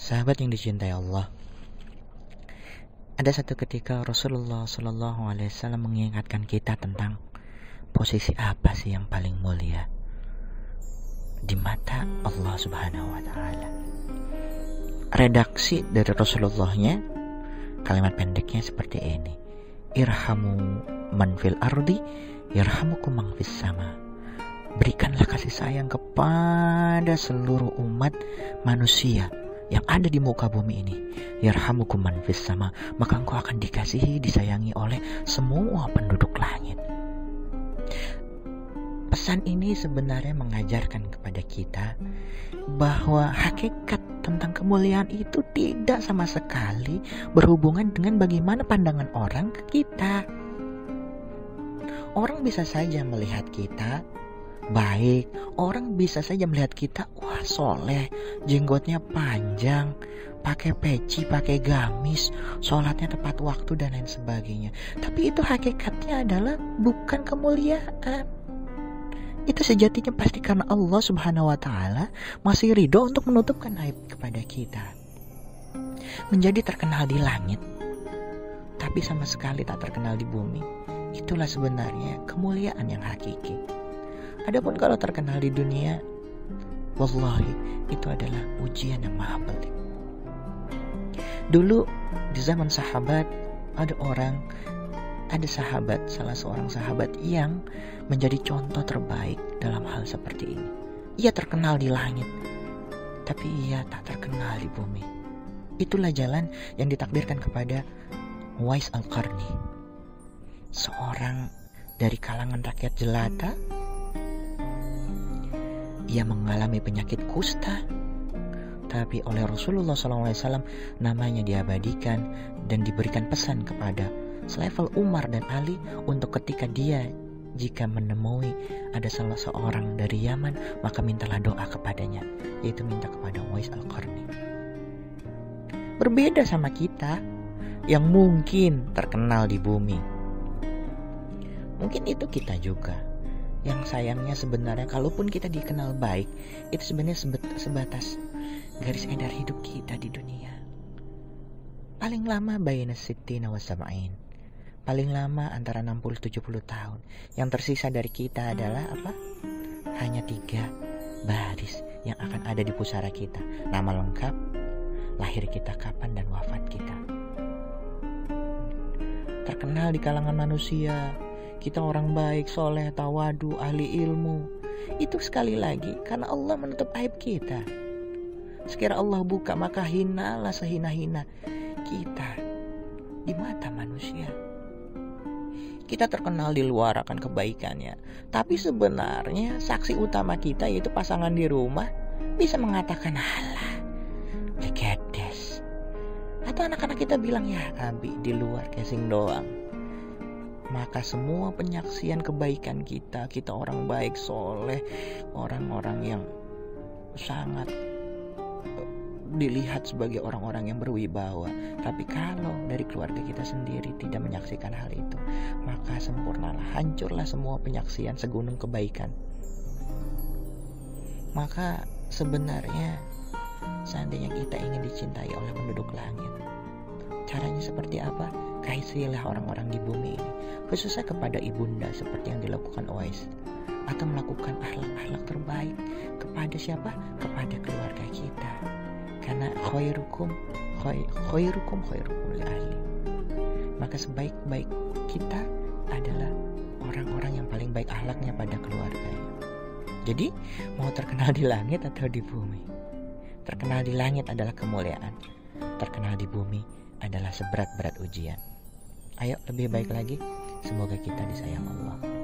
Sahabat yang dicintai Allah, ada satu ketika Rasulullah Shallallahu Alaihi Wasallam mengingatkan kita tentang posisi apa sih yang paling mulia di mata Allah Subhanahu Wa Taala. Redaksi dari Rasulullahnya, kalimat pendeknya seperti ini: Irhamu man fil ardi, yarhamukum man fis sama. Berikanlah kasih sayang kepada seluruh umat manusia yang ada di muka bumi ini. Yarhamukum man fis sama, maka engkau akan dikasihi, disayangi oleh semua penduduk langit. Pesan ini sebenarnya mengajarkan kepada kita bahwa hakikat tentang kemuliaan itu tidak sama sekali berhubungan dengan bagaimana pandangan orang ke kita. Orang bisa saja melihat kita baik, orang bisa saja melihat kita, wah soleh, jenggotnya panjang, pakai peci, pakai gamis, sholatnya tepat waktu dan lain sebagainya. Tapi itu hakikatnya adalah bukan kemuliaan. Itu sejatinya pasti karena Allah Subhanahu Wa Taala masih ridho untuk menutupkan aib kepada kita. Menjadi terkenal di langit, tapi sama sekali tak terkenal di bumi, itulah sebenarnya kemuliaan yang hakiki. Adapun kalau terkenal di dunia, wallahi itu adalah ujian yang maha pelik. Dulu di zaman sahabat ada sahabat, salah seorang sahabat yang menjadi contoh terbaik dalam hal seperti ini. Ia terkenal di langit, tapi ia tak terkenal di bumi. Itulah jalan yang ditakdirkan kepada Uwais Al-Qarni, seorang dari kalangan rakyat jelata. Ia mengalami penyakit kusta, tapi oleh Rasulullah SAW namanya diabadikan dan diberikan pesan kepada selevel Umar dan Ali untuk ketika dia jika menemui ada salah seorang dari Yaman, maka mintalah doa kepadanya, yaitu minta kepada Uwais Al-Qarni. Berbeda sama kita yang mungkin terkenal di bumi. Mungkin itu kita juga yang sayangnya sebenarnya kalaupun kita dikenal baik, itu sebenarnya sebatas garis edar hidup kita di dunia. Paling lama baina sittina wa sab'in. Paling lama antara 60-70 tahun. Yang tersisa dari kita adalah apa? Hanya 3 baris yang akan ada di pusara kita. Nama lengkap, lahir kita kapan, dan wafat kita. Terkenal di kalangan manusia, kita orang baik, soleh, tawadu, ahli ilmu. Itu sekali lagi karena Allah menutup aib kita. Sekira Allah buka, maka hinalah sehina-hina kita di mata manusia. Kita terkenal di luar akan kebaikannya, tapi sebenarnya saksi utama kita, yaitu pasangan di rumah, bisa mengatakan halah, legedes. Atau anak-anak kita bilang, ya abi di luar casing doang. Maka semua penyaksian kebaikan kita orang baik, soleh, orang-orang yang sangat dilihat sebagai orang-orang yang berwibawa. Tapi kalau dari keluarga kita sendiri tidak menyaksikan hal itu, maka sempurnalah, hancurlah semua penyaksian segunung kebaikan. Maka sebenarnya seandainya kita ingin dicintai oleh penduduk langit, caranya seperti apa? Kasihilah orang-orang di bumi ini, khususnya kepada ibunda seperti yang dilakukan Uwais, atau melakukan akhlak-akhlak terbaik kepada siapa? Kepada keluarga kita. Karena khairukum li ahli. Maka sebaik-baik kita adalah orang-orang yang paling baik akhlaknya pada keluarganya. Jadi mau terkenal di langit atau di bumi, terkenal di langit adalah kemuliaan, terkenal di bumi adalah seberat-berat ujian. Ayo lebih baik lagi, semoga kita disayang Allah.